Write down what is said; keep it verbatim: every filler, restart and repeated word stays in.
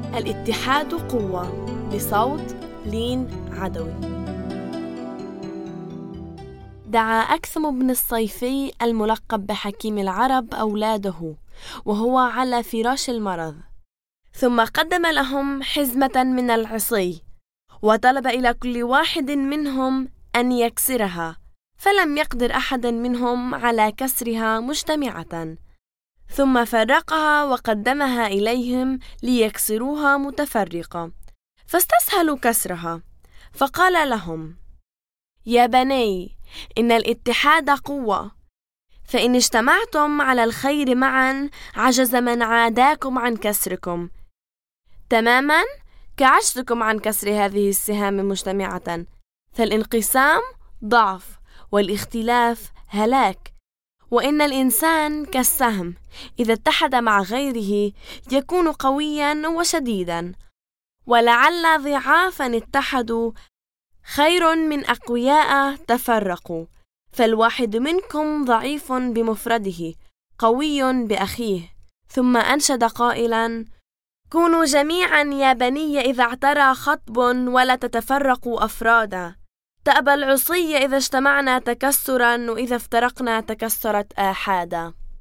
الاتحاد قوة بصوت لين عدوي. دعا أكثم بن الصيفي الملقب بحكيم العرب أولاده وهو على فراش المرض، ثم قدم لهم حزمة من العصي وطلب إلى كل واحد منهم أن يكسرها، فلم يقدر أحد منهم على كسرها مجتمعة، ثم فرقها وقدمها إليهم ليكسروها متفرقة، فاستسهلوا كسرها، فقال لهم: يا بني، إن الاتحاد قوة، فإن اجتمعتم على الخير معا عجز من عاداكم عن كسركم، تماما كعجزكم عن كسر هذه السهام مجتمعة، فالانقسام ضعف والاختلاف هلاك، وإن الإنسان كالسهم إذا اتحد مع غيره يكون قويا وشديدا، ولعل ضعافا اتحدوا خير من أقوياء تفرقوا، فالواحد منكم ضعيف بمفرده قوي بأخيه. ثم أنشد قائلا: كونوا جميعا يا بني إذا اعترى خطب ولا تتفرقوا أفرادا، تأبى العصي إذا اجتمعنا تكسرا وإذا افترقنا تكسرت آحادا.